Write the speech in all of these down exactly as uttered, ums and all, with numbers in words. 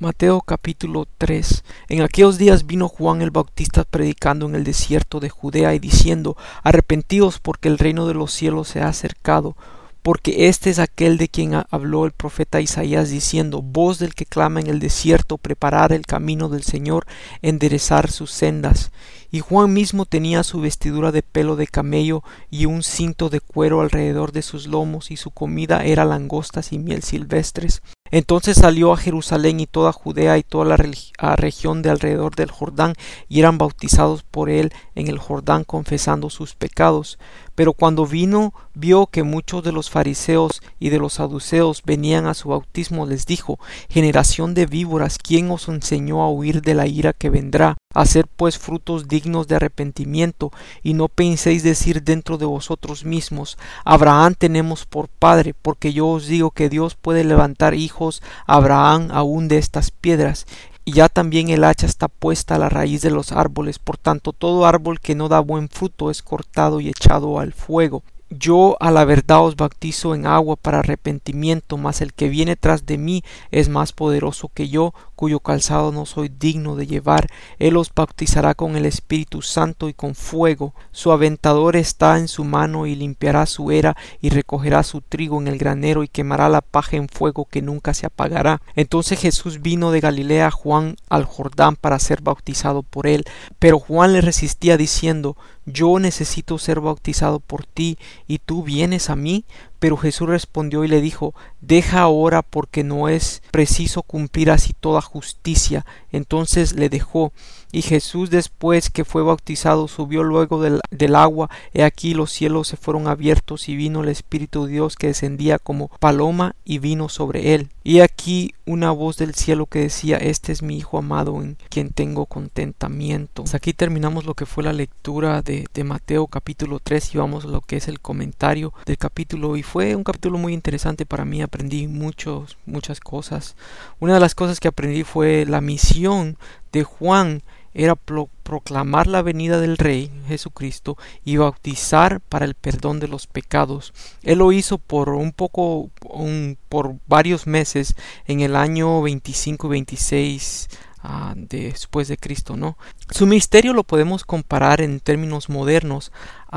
Mateo capítulo tres. En aquellos días vino Juan el Bautista predicando en el desierto de Judea y diciendo: Arrepentíos, porque el reino de los cielos se ha acercado. Porque este es aquel de quien habló el profeta Isaías diciendo: Voz del que clama en el desierto, preparar el camino del Señor, enderezar sus sendas. Y Juan mismo tenía su vestidura de pelo de camello y un cinto de cuero alrededor de sus lomos, y su comida era langostas y miel silvestres. Entonces salió a Jerusalén y toda Judea y toda la región de alrededor del Jordán, y eran bautizados por él en el Jordán, confesando sus pecados. Pero cuando vino, vio que muchos de los fariseos y de los saduceos venían a su bautismo, les dijo: Generación de víboras, ¿quién os enseñó a huir de la ira que vendrá? Haced pues frutos dignos de arrepentimiento, y no penséis decir dentro de vosotros mismos: Abraham tenemos por padre, porque yo os digo que Dios puede levantar hijos a Abraham aún de estas piedras. Y ya también el hacha está puesta a la raíz de los árboles. Por tanto, todo árbol que no da buen fruto es cortado y echado al fuego. Yo a la verdad os bautizo en agua para arrepentimiento, mas el que viene tras de mí es más poderoso que yo, cuyo calzado no soy digno de llevar. Él os bautizará con el Espíritu Santo y con fuego. Su aventador está en su mano, y limpiará su era, y recogerá su trigo en el granero, y quemará la paja en fuego que nunca se apagará. Entonces Jesús vino de Galilea a Juan al Jordán para ser bautizado por él. Pero Juan le resistía diciendo: Yo necesito ser bautizado por ti, ¿y tú vienes a mí? Pero Jesús respondió y le dijo: Deja ahora, porque no es preciso cumplir así toda justicia. Entonces le dejó. Y Jesús, después que fue bautizado, subió luego del, del agua. He aquí los cielos se fueron abiertos, y vino el Espíritu de Dios que descendía como paloma, y vino sobre él. Y aquí una voz del cielo que decía: Este es mi Hijo amado, en quien tengo contentamiento. Hasta aquí terminamos lo que fue la lectura de, de Mateo capítulo tres, y vamos a lo que es el comentario del capítulo. Y fue un capítulo muy interesante para mí. Aprendí muchos, muchas cosas. Una de las cosas que aprendí fue la misión de Juan era pro proclamar la venida del Rey Jesucristo y bautizar para el perdón de los pecados. Él lo hizo por un poco, un, por varios meses en el año veinticinco y veintiséis uh, después de Cristo, ¿no? Su ministerio lo podemos comparar en términos modernos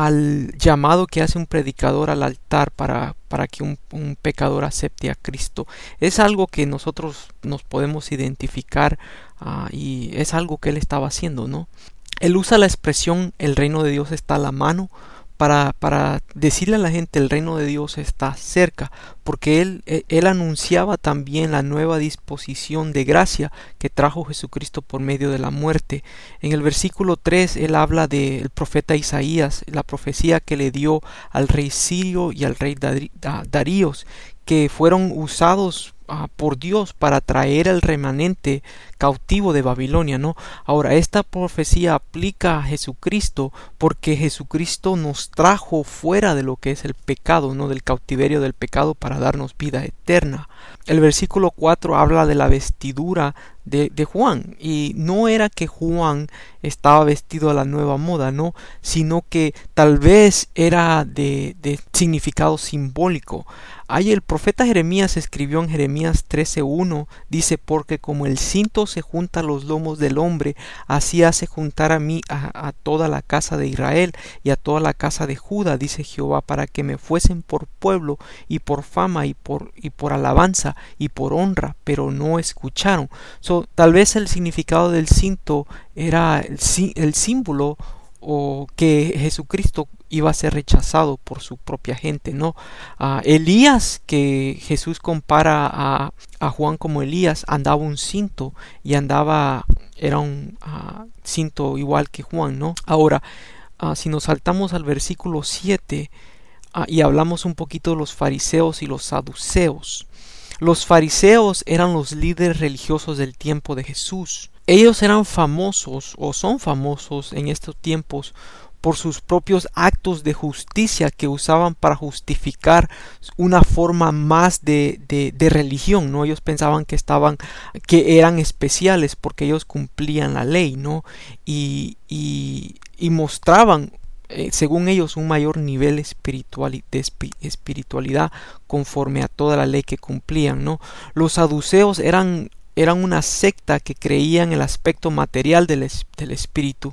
al llamado que hace un predicador al altar para, para que un, un pecador acepte a Cristo. Es algo que nosotros nos podemos identificar uh, y es algo que él estaba haciendo, ¿no? Él usa la expresión "el reino de Dios está a la mano" para, para decirle a la gente el reino de Dios está cerca, porque él, él anunciaba también la nueva disposición de gracia que trajo Jesucristo por medio de la muerte. En el versículo tres él habla del profeta Isaías, la profecía que le dio al rey Sirio y al rey Daríos, que fueron usados uh, por Dios para traer al remanente cautivo de Babilonia, ¿no? Ahora, esta profecía aplica a Jesucristo porque Jesucristo nos trajo fuera de lo que es el pecado, ¿no? Del cautiverio del pecado, para darnos vida eterna. El versículo cuatro habla de la vestidura de, de Juan, y no era que Juan estaba vestido a la nueva moda, no, sino que tal vez era de, de significado simbólico. Ahí el profeta Jeremías escribió en Jeremías trece uno, dice: Porque como el cinto se junta a los lomos del hombre, así hace juntar a mí a, a toda la casa de Israel y a toda la casa de Judá, dice Jehová, para que me fuesen por pueblo y por fama y por, y por alabanza y por honra, pero no escucharon. So, tal vez el significado del cinto era el, el símbolo o que Jesucristo iba a ser rechazado por su propia gente, ¿no? Uh, Elías, que Jesús compara a, a Juan como Elías, andaba un cinto y andaba, era un uh, cinto igual que Juan, ¿no? Ahora, uh, si nos saltamos al versículo siete uh, y hablamos un poquito de los fariseos y los saduceos. Los fariseos eran los líderes religiosos del tiempo de Jesús. Ellos eran famosos o son famosos en estos tiempos por sus propios actos de justicia que usaban para justificar una forma más de, de, de religión, ¿no? Ellos pensaban que estaban, que eran especiales porque ellos cumplían la ley, ¿no? Y, y, y mostraban, eh, según ellos, un mayor nivel espiritual, de espiritualidad conforme a toda la ley que cumplían, ¿no? Los saduceos eran eran una secta que creía en el aspecto material del, es, del espíritu.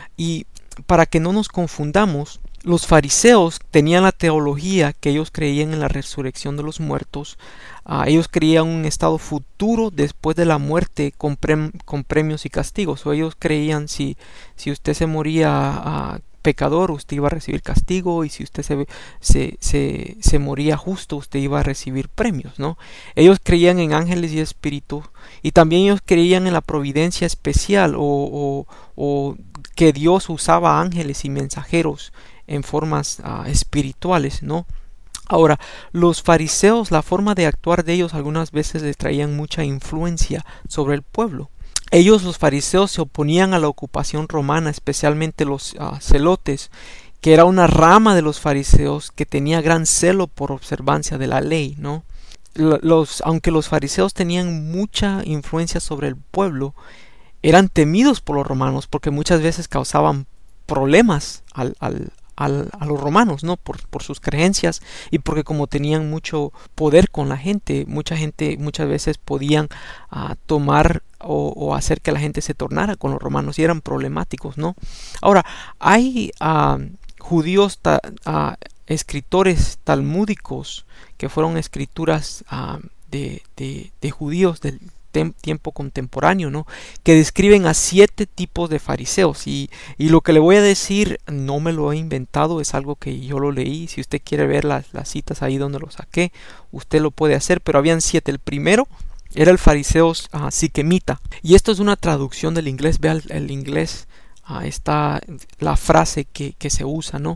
Y para que no nos confundamos, los fariseos tenían la teología que ellos creían en la resurrección de los muertos. Uh, ellos creían un estado futuro después de la muerte con, prem con premios y castigos. O ellos creían si, si usted se moría uh, pecador, usted iba a recibir castigo, y si usted se, se, se, se moría justo, usted iba a recibir premios, ¿no? Ellos creían en ángeles y espíritus, y también ellos creían en la providencia especial, o, o, o que Dios usaba ángeles y mensajeros en formas uh, espirituales, ¿no? Ahora, los fariseos, la forma de actuar de ellos algunas veces les traían mucha influencia sobre el pueblo. Ellos, los fariseos, se oponían a la ocupación romana, especialmente los uh, celotes, que era una rama de los fariseos que tenía gran celo por observancia de la ley, ¿no? Los, aunque los fariseos tenían mucha influencia sobre el pueblo, eran temidos por los romanos porque muchas veces causaban problemas al, al Al, a los romanos, ¿no? Por, por sus creencias, y porque como tenían mucho poder con la gente, mucha gente muchas veces podían uh, tomar o, o hacer que la gente se tornara con los romanos, y eran problemáticos, ¿no? Ahora, hay uh, judíos, ta, uh, escritores talmúdicos, que fueron escrituras uh, de, de, de judíos del tiempo contemporáneo, ¿no? Que describen a siete tipos de fariseos, y, y lo que le voy a decir no me lo he inventado, es algo que yo lo leí. Si usted quiere ver las, las citas ahí donde lo saqué, usted lo puede hacer, pero habían siete. El primero era el fariseo uh, siquemita, y esto es una traducción del inglés. Vea el, el inglés, uh, está la frase que, que se usa, ¿no?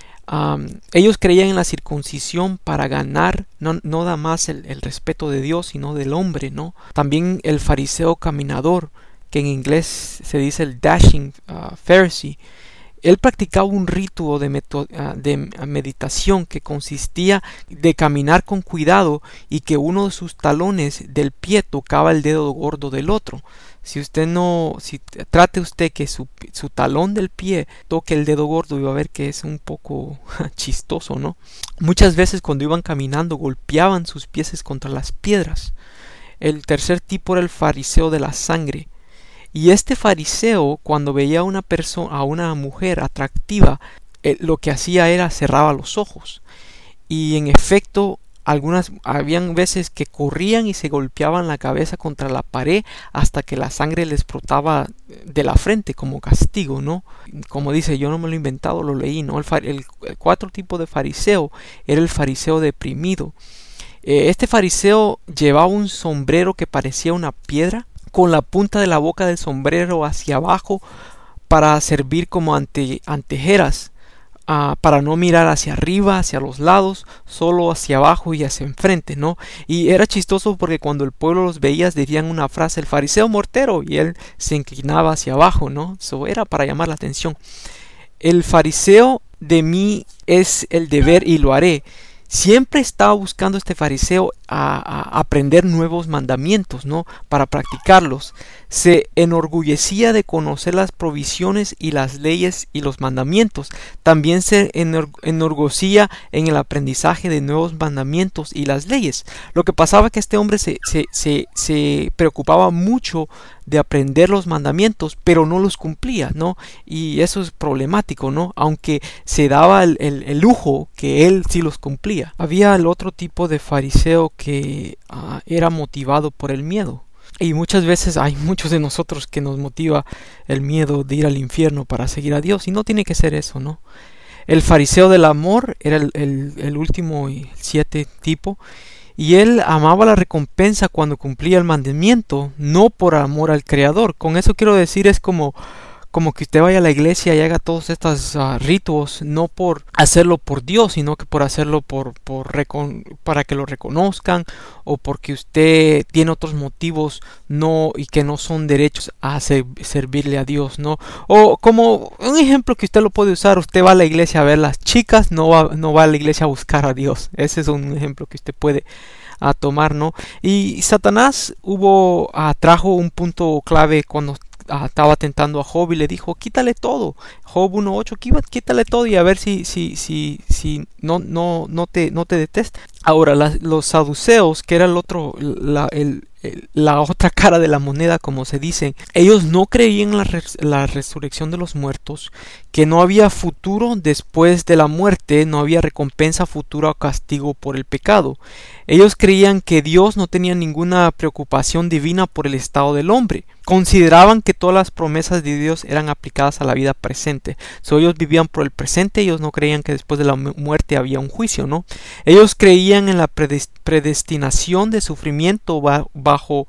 Um, ellos creían en la circuncisión para ganar no, no nada más el, el respeto de Dios, sino del hombre, ¿no? También el fariseo caminador, que en inglés se dice el dashing uh, Pharisee. Él practicaba un rito de, meto, uh, de meditación que consistía de caminar con cuidado y que uno de sus talones del pie tocaba el dedo gordo del otro. Si usted no, si trate usted que su, su talón del pie toque el dedo gordo, y va a ver que es un poco chistoso, ¿no? Muchas veces cuando iban caminando golpeaban sus pies contra las piedras. El tercer tipo era el fariseo de la sangre. Y este fariseo, cuando veía a una persona, a una mujer atractiva, eh, lo que hacía era cerraba los ojos. Y en efecto, algunas habían veces que corrían y se golpeaban la cabeza contra la pared hasta que la sangre les brotaba de la frente como castigo, ¿no? Como dice, yo no me lo he inventado, lo leí, ¿no? El, el, el cuarto tipo de fariseo era el fariseo deprimido. Eh, este fariseo llevaba un sombrero que parecía una piedra, con la punta de la boca del sombrero hacia abajo para servir como ante, antejeras, uh, para no mirar hacia arriba, hacia los lados, solo hacia abajo y hacia enfrente, ¿no? Y era chistoso porque cuando el pueblo los veía dirían una frase: el fariseo mortero, y él se inclinaba hacia abajo, ¿no? Eso era para llamar la atención. El fariseo de mí es el deber y lo haré. Siempre estaba buscando este fariseo a, a aprender nuevos mandamientos, ¿no? Para practicarlos. Se enorgullecía de conocer las provisiones y las leyes y los mandamientos. También se enorgullecía en el aprendizaje de nuevos mandamientos y las leyes. Lo que pasaba es que este hombre se, se, se, se preocupaba mucho de aprender los mandamientos, pero no los cumplía, ¿no? Y eso es problemático, ¿no? Aunque se daba el, el, el lujo que él sí los cumplía. Había el otro tipo de fariseo que uh, era motivado por el miedo. Y muchas veces hay muchos de nosotros que nos motiva el miedo de ir al infierno para seguir a Dios, y no tiene que ser eso, ¿no? El fariseo del amor era el, el, el último y siete tipo. Y él amaba la recompensa cuando cumplía el mandamiento, no por amor al Creador. Con eso quiero decir, es como, como que usted vaya a la iglesia y haga todos estos uh, ritos, no por hacerlo por Dios, sino que por hacerlo por, por recon para que lo reconozcan, o porque usted tiene otros motivos no y que no son derechos a ser, servirle a Dios, ¿no? O como un ejemplo que usted lo puede usar: usted va a la iglesia a ver las chicas, no va, no va a la iglesia a buscar a Dios. Ese es un ejemplo que usted puede a tomar, ¿no? Y Satanás hubo uh, trajo un punto clave cuando uh, estaba tentando a Job y le dijo: quítale todo. Job uno ocho, quítale todo y a ver si si si si no no no te no te detesta. Ahora, la- los saduceos, que era el otro, la, el- el- la otra cara de la moneda, como se dice, ellos no creían en la, res- la resurrección de los muertos, que no había futuro después de la muerte, no había recompensa futura o castigo por el pecado. Ellos creían que Dios no tenía ninguna preocupación divina por el estado del hombre. Consideraban que todas las promesas de Dios eran aplicadas a la vida presente. So, ellos vivían por el presente, ellos no creían que después de la mu- muerte había un juicio, ¿no? Ellos creían en la predes- predestinación de sufrimiento ba- bajo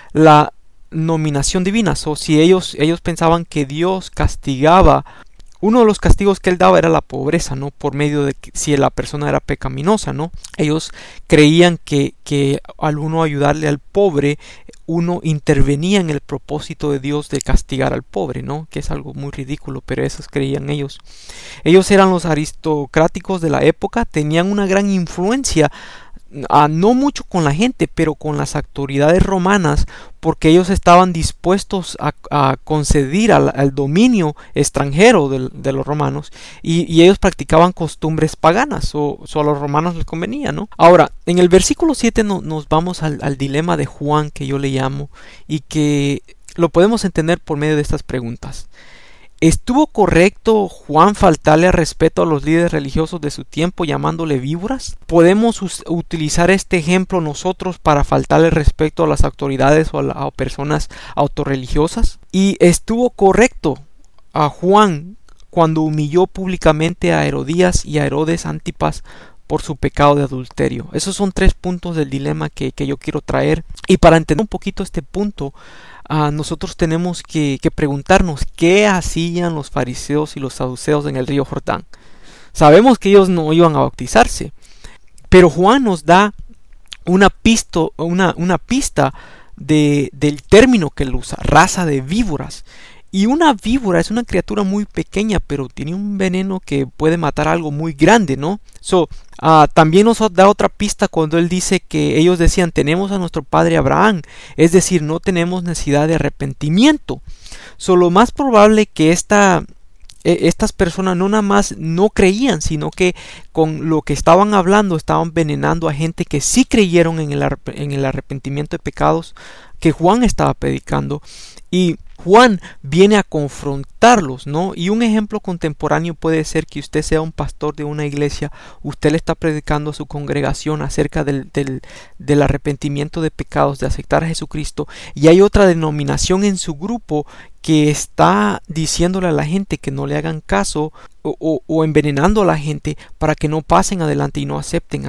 la nominación divina. So, si ellos, ellos pensaban que Dios castigaba, uno de los castigos que él daba era la pobreza, ¿no? Por medio de que, si la persona era pecaminosa, ¿no? Ellos creían que, que al uno ayudarle al pobre, uno intervenía en el propósito de Dios de castigar al pobre, ¿no? Que es algo muy ridículo, pero eso creían ellos. Ellos eran los aristocráticos de la época, tenían una gran influencia, ah, no mucho con la gente, pero con las autoridades romanas, porque ellos estaban dispuestos a, a conceder al, al dominio extranjero de, de los romanos, y, y ellos practicaban costumbres paganas, o, o a los romanos les convenía, ¿no? Ahora, en el versículo siete no, nos vamos al, al dilema de Juan, que yo le llamo, y que lo podemos entender por medio de estas preguntas. ¿Estuvo correcto Juan faltarle al respeto a los líderes religiosos de su tiempo llamándole víboras? ¿Podemos utilizar este ejemplo nosotros para faltarle respeto a las autoridades o a, la, a personas autorreligiosas? ¿Y estuvo correcto a Juan cuando humilló públicamente a Herodías y a Herodes Antipas por su pecado de adulterio? Esos son tres puntos del dilema que, que yo quiero traer. Y para entender un poquito este punto, Uh, nosotros tenemos que, que preguntarnos qué hacían los fariseos y los saduceos en el río Jordán. Sabemos que ellos no iban a bautizarse, pero Juan nos da una, pisto, una, una pista de, del término que él usa, raza de víboras. Y una víbora es una criatura muy pequeña, pero tiene un veneno que puede matar algo muy grande, ¿no? So, uh, también nos da otra pista cuando él dice que ellos decían, tenemos a nuestro padre Abraham, es decir, no tenemos necesidad de arrepentimiento. So, lo más probable que esta, eh, estas personas no nada más no creían, sino que con lo que estaban hablando estaban envenenando a gente que sí creyeron en el, en el arrepentimiento de pecados que Juan estaba predicando. Y Juan viene a confrontarlos, ¿no? Y un ejemplo contemporáneo puede ser que usted sea un pastor de una iglesia, usted le está predicando a su congregación acerca del, del, del arrepentimiento de pecados, de aceptar a Jesucristo, y hay otra denominación en su grupo que está diciéndole a la gente que no le hagan caso o, o, o envenenando a la gente para que no pasen adelante y no acepten a,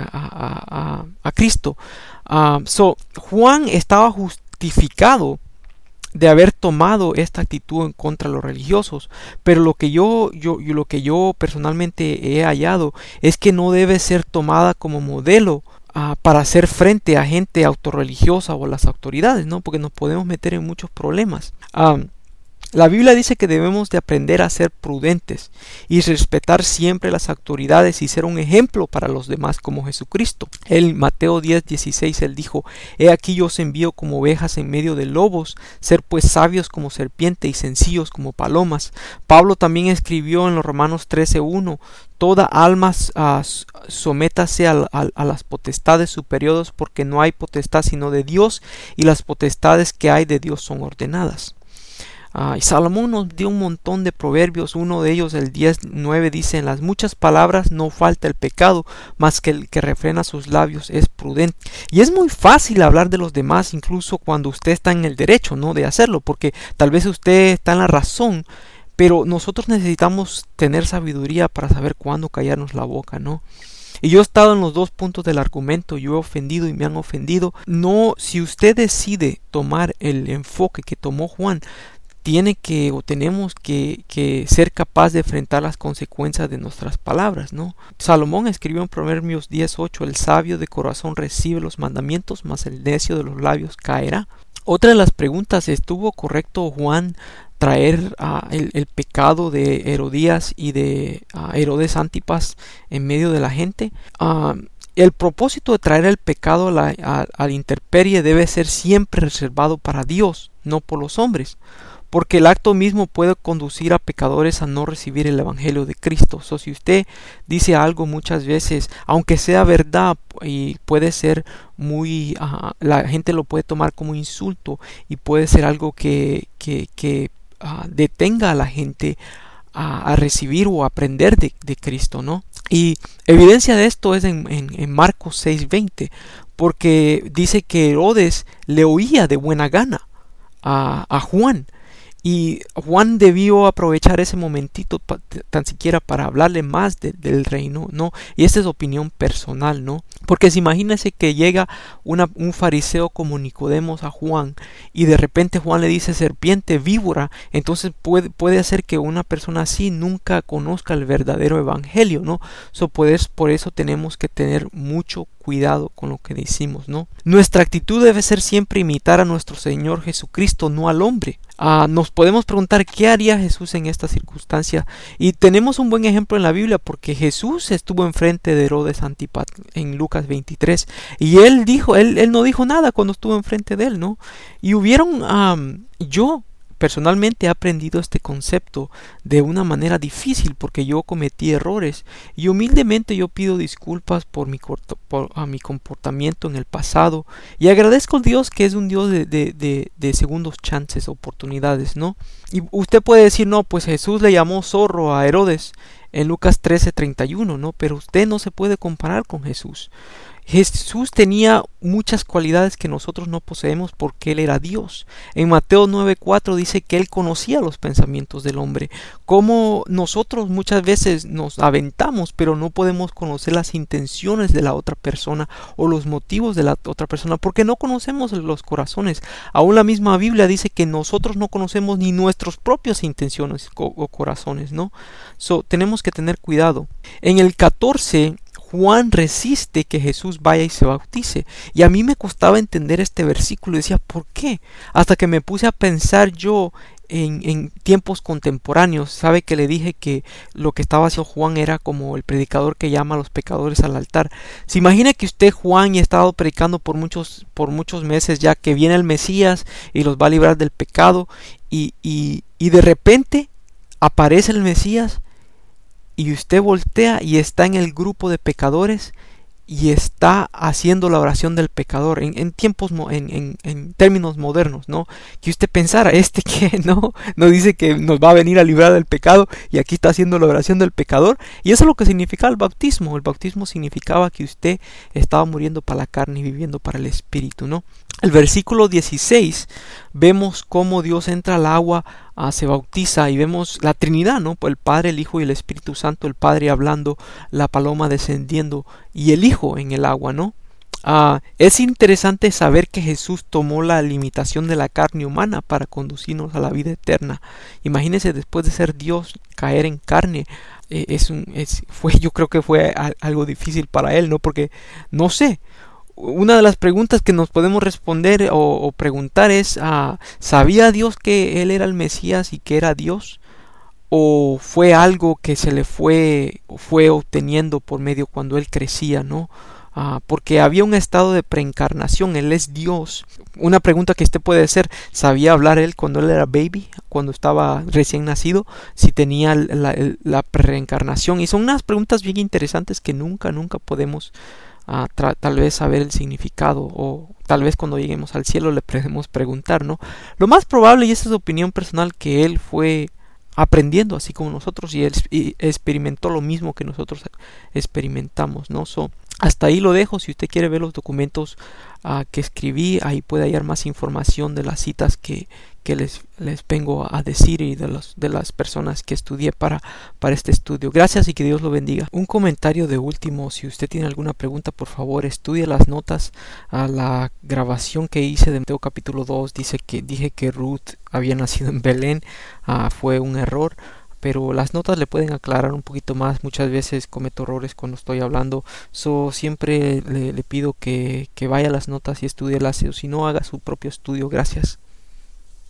a, a, a Cristo. Uh, so, Juan estaba justificado de haber tomado esta actitud en contra de los religiosos, pero lo que yo, yo, yo lo que yo personalmente he hallado es que no debe ser tomada como modelo uh, para hacer frente a gente autorreligiosa o a las autoridades, ¿no? Porque nos podemos meter en muchos problemas. Um, La Biblia dice que debemos de aprender a ser prudentes y respetar siempre las autoridades y ser un ejemplo para los demás como Jesucristo. En Mateo diez dieciséis él dijo, he aquí yo os envío como ovejas en medio de lobos, ser pues sabios como serpiente y sencillos como palomas. Pablo también escribió en los Romanos trece uno, toda alma uh, sométase a, a, a las potestades superiores porque no hay potestad sino de Dios y las potestades que hay de Dios son ordenadas. Uh, y Salomón nos dio un montón de proverbios, uno de ellos el diez nueve dice, en las muchas palabras no falta el pecado, mas que el que refrena sus labios es prudente. Y es muy fácil hablar de los demás incluso cuando usted está en el derecho, ¿no?, de hacerlo, porque tal vez usted está en la razón, pero nosotros necesitamos tener sabiduría para saber cuándo callarnos la boca, ¿no? Y yo he estado en los dos puntos del argumento, yo he ofendido y me han ofendido. No, si usted decide tomar el enfoque que tomó Juan, tiene que o tenemos que, que ser capaz de enfrentar las consecuencias de nuestras palabras, ¿no? Salomón escribió en Proverbios diez ocho, el sabio de corazón recibe los mandamientos, mas el necio de los labios caerá. Otra de las preguntas, ¿estuvo correcto Juan traer uh, el, el pecado de Herodías y de uh, Herodes Antipas en medio de la gente? Uh, el propósito de traer el pecado a la, a, a la intemperie debe ser siempre reservado para Dios, no por los hombres. porque el acto mismo puede conducir a pecadores a no recibir el evangelio de Cristo. So, si usted dice algo muchas veces, aunque sea verdad, y puede ser muy, uh, la gente lo puede tomar como insulto, y puede ser algo que, que, que uh, detenga a la gente a, a recibir o aprender de, de Cristo, ¿no? Y evidencia de esto es en, en, en Marcos seis veinte, porque dice que Herodes le oía de buena gana a, a Juan, y Juan debió aprovechar ese momentito pa, tan siquiera para hablarle más de, del reino, ¿no? Y esta es opinión personal, ¿no? Porque si imagínense que llega una, un fariseo como Nicodemos a Juan, y de repente Juan le dice serpiente, víbora, entonces puede, puede hacer que una persona así nunca conozca el verdadero evangelio, ¿no? So, pues, por eso tenemos que tener mucho cuidado con lo que decimos, ¿no? Nuestra actitud debe ser siempre imitar a nuestro Señor Jesucristo, no al hombre. Uh, nos podemos preguntar qué haría Jesús en esta circunstancia, y tenemos un buen ejemplo en la Biblia, porque Jesús estuvo enfrente de Herodes Antipas en Lucas veintitrés, y él dijo, él, él no dijo nada cuando estuvo enfrente de él, ¿no? Y hubieron, um, yo personalmente he aprendido este concepto de una manera difícil, porque yo cometí errores, y humildemente yo pido disculpas por mi, corto, por, a mi comportamiento en el pasado, y agradezco a Dios que es un Dios de, de, de, de segundos chances, oportunidades, ¿no? Y usted puede decir, no, pues Jesús le llamó zorro a Herodes en Lucas trece treinta y uno, ¿no? Pero usted no se puede comparar con Jesús. Jesús tenía muchas cualidades que nosotros no poseemos, porque Él era Dios. En Mateo nueve cuatro dice que Él conocía los pensamientos del hombre. Como nosotros muchas veces nos aventamos, pero no podemos conocer las intenciones de la otra persona o los motivos de la otra persona, porque no conocemos los corazones. Aún la misma Biblia dice que nosotros no conocemos ni nuestras propias intenciones o corazones, ¿no? So, tenemos que tener cuidado. En el catorce, Juan resiste que Jesús vaya y se bautice, y a mí me costaba entender este versículo, y decía, ¿por qué? Hasta que me puse a pensar yo en, en tiempos contemporáneos. Sabe que le dije que lo que estaba haciendo Juan era como el predicador que llama a los pecadores al altar. Se imagina que usted, Juan, y ha estado predicando por muchos, por muchos meses ya que viene el Mesías y los va a librar del pecado, y, y, y de repente aparece el Mesías, y usted voltea y está en el grupo de pecadores, y está haciendo la oración del pecador en, en tiempos, en, en, en términos modernos, ¿no? Que usted pensara, este que no, no dice que nos va a venir a librar del pecado, y aquí está haciendo la oración del pecador. Y eso es lo que significa el bautismo. El bautismo significaba que usted estaba muriendo para la carne y viviendo para el espíritu, ¿no? El versículo dieciséis, vemos cómo Dios entra al agua, uh, se bautiza, y vemos la Trinidad, ¿no? El Padre, el Hijo y el Espíritu Santo, el Padre hablando, la paloma descendiendo y el Hijo en el agua, ¿no? Uh, es interesante saber que Jesús tomó la limitación de la carne humana para conducirnos a la vida eterna. Imagínense, después de ser Dios, caer en carne. Eh, es un, es, fue, yo creo que fue a, algo difícil para Él, ¿no? Porque, no sé, una de las preguntas que nos podemos responder o, o preguntar es, uh, ¿sabía Dios que Él era el Mesías y que era Dios? ¿O fue algo que se le fue, fue obteniendo por medio cuando Él crecía, ¿no? Uh, porque había un estado de preencarnación. Él es Dios. Una pregunta que usted puede hacer, ¿sabía hablar Él cuando Él era baby? Cuando estaba recién nacido, si tenía la, la, la preencarnación. Y son unas preguntas bien interesantes que nunca, nunca podemos Uh, tal vez saber el significado, o tal vez cuando lleguemos al cielo le podemos preguntar, ¿no? Lo más probable, y esta es opinión personal, que Él fue aprendiendo así como nosotros, y Él y experimentó lo mismo que nosotros experimentamos, ¿no? So, hasta ahí lo dejo. Si usted quiere ver los documentos uh, que escribí, ahí puede hallar más información de las citas que, que les, les vengo a decir, y de, los, de las personas que estudié para, para este estudio. Gracias y que Dios lo bendiga. Un comentario de último: si usted tiene alguna pregunta, por favor estudie las notas a la grabación que hice de Mateo capítulo dos. Dice que, dije que Ruth había nacido en Belén. Uh, fue un error, pero las notas le pueden aclarar un poquito más. Muchas veces cometo errores cuando estoy hablando, so siempre le, le pido que, que vaya a las notas y estudie las, o si no, haga su propio estudio. Gracias.